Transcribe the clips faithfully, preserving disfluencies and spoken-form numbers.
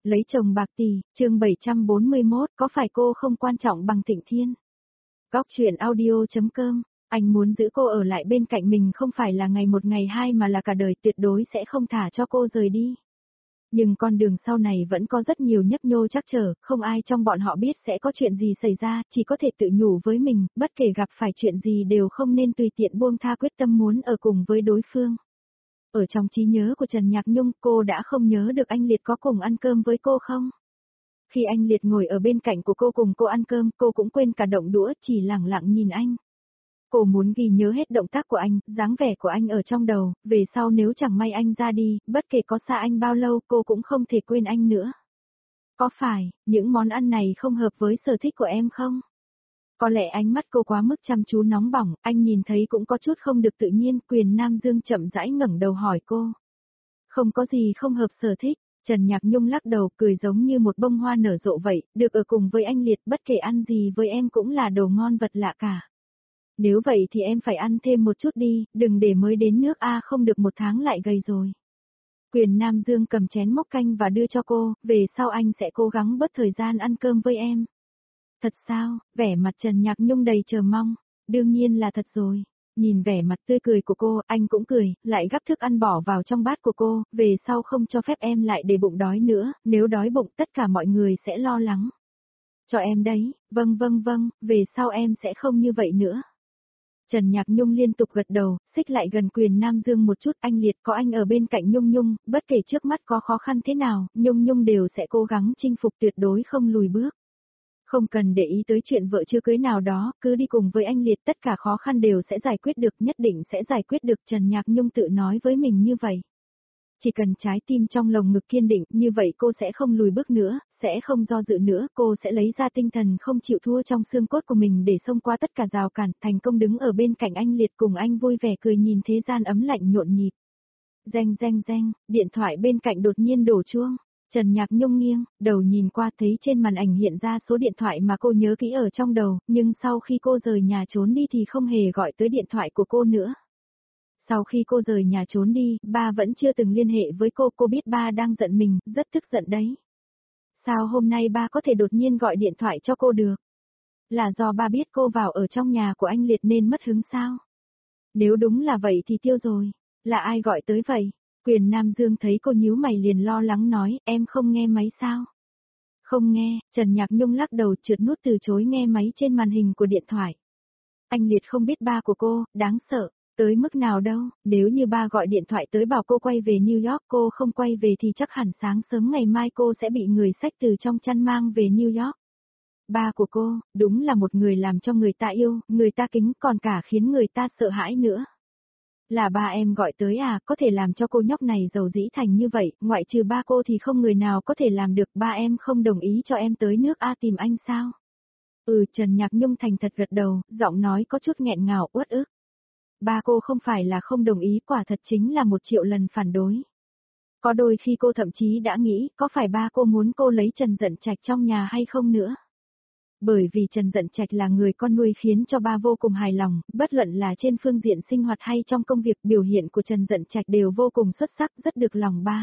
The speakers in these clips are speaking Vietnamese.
Lấy chồng bạc tỷ, chương bảy trăm bốn mươi mốt, có phải cô không quan trọng bằng Thịnh Thiên? Góc truyện audio.com, anh muốn giữ cô ở lại bên cạnh mình không phải là ngày một ngày hai mà là cả đời, tuyệt đối sẽ không thả cho cô rời đi. Nhưng con đường sau này vẫn có rất nhiều nhấp nhô trắc trở, không ai trong bọn họ biết sẽ có chuyện gì xảy ra, chỉ có thể tự nhủ với mình, bất kể gặp phải chuyện gì đều không nên tùy tiện buông tha quyết tâm muốn ở cùng với đối phương. Ở trong trí nhớ của Trần Nhạc Nhung, cô đã không nhớ được anh Liệt có cùng ăn cơm với cô không? Khi anh Liệt ngồi ở bên cạnh của cô cùng cô ăn cơm, cô cũng quên cả động đũa, chỉ lẳng lặng nhìn anh. Cô muốn ghi nhớ hết động tác của anh, dáng vẻ của anh ở trong đầu, về sau nếu chẳng may anh ra đi, bất kể có xa anh bao lâu cô cũng không thể quên anh nữa. Có phải, những món ăn này không hợp với sở thích của em không? Có lẽ ánh mắt cô quá mức chăm chú nóng bỏng, anh nhìn thấy cũng có chút không được tự nhiên, Quyền Nam Dương chậm rãi ngẩng đầu hỏi cô. Không có gì không hợp sở thích, Trần Nhạc Nhung lắc đầu cười giống như một bông hoa nở rộ vậy, được ở cùng với anh Liệt bất kể ăn gì với em cũng là đồ ngon vật lạ cả. Nếu vậy thì em phải ăn thêm một chút đi, đừng để mới đến nước A không được một tháng lại gầy rồi. Quyền Nam Dương cầm chén mốc canh và đưa cho cô, về sau anh sẽ cố gắng bớt thời gian ăn cơm với em. Thật sao, vẻ mặt Trần Nhạc Nhung đầy chờ mong, đương nhiên là thật rồi. Nhìn vẻ mặt tươi cười của cô, anh cũng cười, lại gắp thức ăn bỏ vào trong bát của cô, về sau không cho phép em lại để bụng đói nữa, nếu đói bụng tất cả mọi người sẽ lo lắng. Cho em đấy, vâng vâng vâng, về sau em sẽ không như vậy nữa. Trần Nhạc Nhung liên tục gật đầu, xích lại gần Quyền Nam Dương một chút, anh Liệt có anh ở bên cạnh Nhung Nhung, bất kể trước mắt có khó khăn thế nào, Nhung Nhung đều sẽ cố gắng chinh phục tuyệt đối không lùi bước. Không cần để ý tới chuyện vợ chưa cưới nào đó, cứ đi cùng với anh Liệt tất cả khó khăn đều sẽ giải quyết được, nhất định sẽ giải quyết được, Trần Nhạc Nhung tự nói với mình như vậy. Chỉ cần trái tim trong lồng ngực kiên định, như vậy cô sẽ không lùi bước nữa, sẽ không do dự nữa, cô sẽ lấy ra tinh thần không chịu thua trong xương cốt của mình để xông qua tất cả rào cản, thành công đứng ở bên cạnh anh Liệt cùng anh vui vẻ cười nhìn thế gian ấm lạnh nhộn nhịp. Reng reng reng, điện thoại bên cạnh đột nhiên đổ chuông. Trần Nhạc Nhung nghiêng, đầu nhìn qua thấy trên màn ảnh hiện ra số điện thoại mà cô nhớ kỹ ở trong đầu, nhưng sau khi cô rời nhà trốn đi thì không hề gọi tới điện thoại của cô nữa. Sau khi cô rời nhà trốn đi, ba vẫn chưa từng liên hệ với cô, cô biết ba đang giận mình, rất tức giận đấy. Sao hôm nay ba có thể đột nhiên gọi điện thoại cho cô được? Là do ba biết cô vào ở trong nhà của anh Liệt nên mất hứng sao? Nếu đúng là vậy thì tiêu rồi, là ai gọi tới vậy? Quyền Nam Dương thấy cô nhíu mày liền lo lắng nói, em không nghe máy sao? Không nghe, Trần Nhạc Nhung lắc đầu trượt nút từ chối nghe máy trên màn hình của điện thoại. Anh Liệt không biết ba của cô, đáng sợ, tới mức nào đâu, nếu như ba gọi điện thoại tới bảo cô quay về New York, cô không quay về thì chắc hẳn sáng sớm ngày mai cô sẽ bị người xách từ trong chăn mang về New York. Ba của cô, đúng là một người làm cho người ta yêu, người ta kính còn cả khiến người ta sợ hãi nữa. Là ba em gọi tới à, có thể làm cho cô nhóc này giàu dĩ thành như vậy, ngoại trừ ba cô thì không người nào có thể làm được, ba em không đồng ý cho em tới nước A tìm anh sao? Ừ, Trần Nhạc Nhung thành thật gật đầu, giọng nói có chút nghẹn ngào, uất ức. Ba cô không phải là không đồng ý, quả thật chính là một triệu lần phản đối. Có đôi khi cô thậm chí đã nghĩ, có phải ba cô muốn cô lấy Trần Dận Trạch trong nhà hay không nữa? Bởi vì Trần Dận Trạch là người con nuôi khiến cho ba vô cùng hài lòng, bất luận là trên phương diện sinh hoạt hay trong công việc, biểu hiện của Trần Dận Trạch đều vô cùng xuất sắc, rất được lòng ba.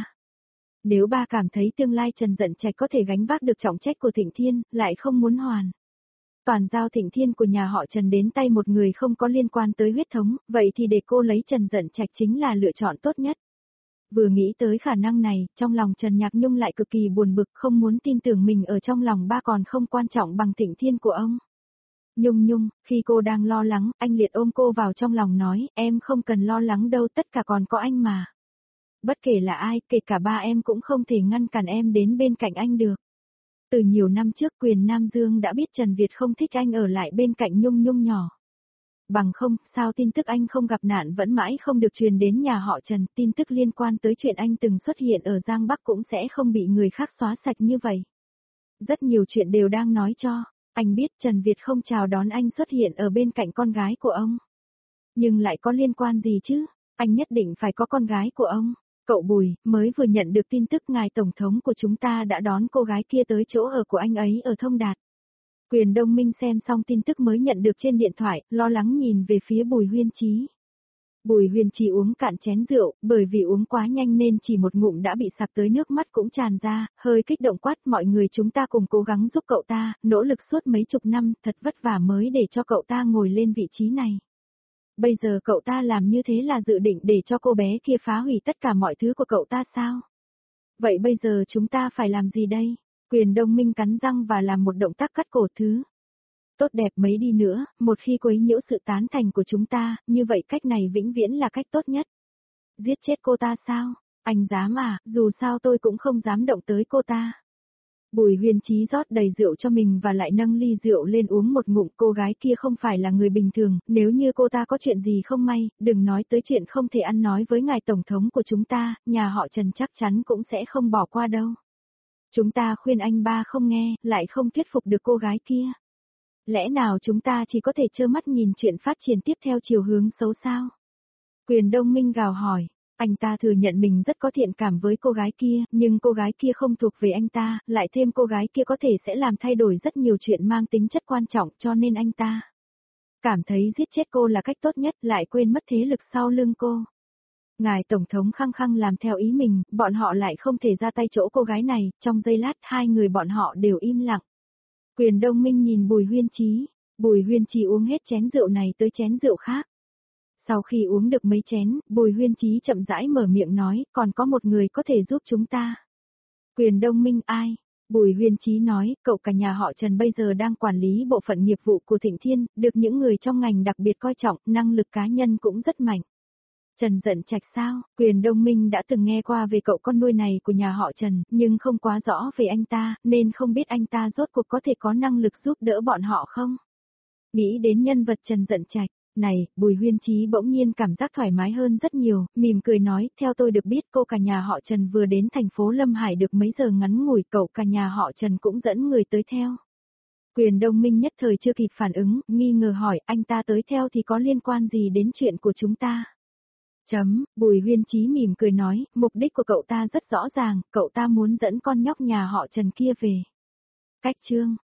Nếu ba cảm thấy tương lai Trần Dận Trạch có thể gánh vác được trọng trách của Thịnh Thiên, lại không muốn hoàn toàn giao Thịnh Thiên của nhà họ Trần đến tay một người không có liên quan tới huyết thống, vậy thì để cô lấy Trần Dận Trạch chính là lựa chọn tốt nhất. Vừa nghĩ tới khả năng này, trong lòng Trần Nhạc Nhung lại cực kỳ buồn bực, không muốn tin tưởng mình ở trong lòng ba còn không quan trọng bằng Thịnh Thiên của ông. Nhung Nhung, khi cô đang lo lắng, anh Liệt ôm cô vào trong lòng nói, em không cần lo lắng đâu, tất cả còn có anh mà. Bất kể là ai, kể cả ba em cũng không thể ngăn cản em đến bên cạnh anh được. Từ nhiều năm trước Quyền Nam Dương đã biết Trần Việt không thích anh ở lại bên cạnh Nhung Nhung nhỏ. Bằng không, sao tin tức anh không gặp nạn vẫn mãi không được truyền đến nhà họ Trần, tin tức liên quan tới chuyện anh từng xuất hiện ở Giang Bắc cũng sẽ không bị người khác xóa sạch như vậy. Rất nhiều chuyện đều đang nói cho, anh biết Trần Việt không chào đón anh xuất hiện ở bên cạnh con gái của ông. Nhưng lại có liên quan gì chứ, anh nhất định phải có con gái của ông. Cậu Bùi, mới vừa nhận được tin tức ngài tổng thống của chúng ta đã đón cô gái kia tới chỗ ở của anh ấy ở Thông Đạt. Quyền Đông Minh xem xong tin tức mới nhận được trên điện thoại, lo lắng nhìn về phía Bùi Huyên Chí. Bùi Huyền Trì uống cạn chén rượu, bởi vì uống quá nhanh nên chỉ một ngụm đã bị sặc tới nước mắt cũng tràn ra, hơi kích động quát mọi người chúng ta cùng cố gắng giúp cậu ta, nỗ lực suốt mấy chục năm, thật vất vả mới để cho cậu ta ngồi lên vị trí này. Bây giờ cậu ta làm như thế là dự định để cho cô bé kia phá hủy tất cả mọi thứ của cậu ta sao? Vậy bây giờ chúng ta phải làm gì đây? Quyền Đông Minh cắn răng và làm một động tác cắt cổ thứ. Tốt đẹp mấy đi nữa, một khi quấy nhiễu sự tán thành của chúng ta, như vậy cách này vĩnh viễn là cách tốt nhất. Giết chết cô ta sao? Anh dám à, dù sao tôi cũng không dám động tới cô ta. Bùi Huyền Chí rót đầy rượu cho mình và lại nâng ly rượu lên uống một ngụm. Cô gái kia không phải là người bình thường, nếu như cô ta có chuyện gì không may, đừng nói tới chuyện không thể ăn nói với ngài tổng thống của chúng ta, nhà họ Trần chắc chắn cũng sẽ không bỏ qua đâu. Chúng ta khuyên anh ba không nghe, lại không thuyết phục được cô gái kia. Lẽ nào chúng ta chỉ có thể trơ mắt nhìn chuyện phát triển tiếp theo chiều hướng xấu sao? Quyền Đông Minh gào hỏi, anh ta thừa nhận mình rất có thiện cảm với cô gái kia, nhưng cô gái kia không thuộc về anh ta, lại thêm cô gái kia có thể sẽ làm thay đổi rất nhiều chuyện mang tính chất quan trọng cho nên anh ta cảm thấy giết chết cô là cách tốt nhất, lại quên mất thế lực sau lưng cô. Ngài Tổng thống khăng khăng làm theo ý mình, bọn họ lại không thể ra tay chỗ cô gái này, trong giây lát hai người bọn họ đều im lặng. Quyền Đông Minh nhìn Bùi Huyên Chí, Bùi Huyên Chí uống hết chén rượu này tới chén rượu khác. Sau khi uống được mấy chén, Bùi Huyên Chí chậm rãi mở miệng nói, còn có một người có thể giúp chúng ta. Quyền Đông Minh ai? Bùi Huyên Chí nói, cậu cả nhà họ Trần bây giờ đang quản lý bộ phận nghiệp vụ của Thịnh Thiên, được những người trong ngành đặc biệt coi trọng, năng lực cá nhân cũng rất mạnh. Trần Dận Trạch sao? Quyền Đông Minh đã từng nghe qua về cậu con nuôi này của nhà họ Trần, nhưng không quá rõ về anh ta, nên không biết anh ta rốt cuộc có thể có năng lực giúp đỡ bọn họ không? Nghĩ đến nhân vật Trần Dận Trạch, này, Bùi Huyên Chí bỗng nhiên cảm giác thoải mái hơn rất nhiều, mỉm cười nói, theo tôi được biết cô cả nhà họ Trần vừa đến thành phố Lâm Hải được mấy giờ ngắn ngủi, cậu cả nhà họ Trần cũng dẫn người tới theo. Quyền Đông Minh nhất thời chưa kịp phản ứng, nghi ngờ hỏi anh ta tới theo thì có liên quan gì đến chuyện của chúng ta? Chấm, Bùi Huyên Chí mỉm cười nói, mục đích của cậu ta rất rõ ràng, cậu ta muốn dẫn con nhóc nhà họ Trần kia về. Cách chương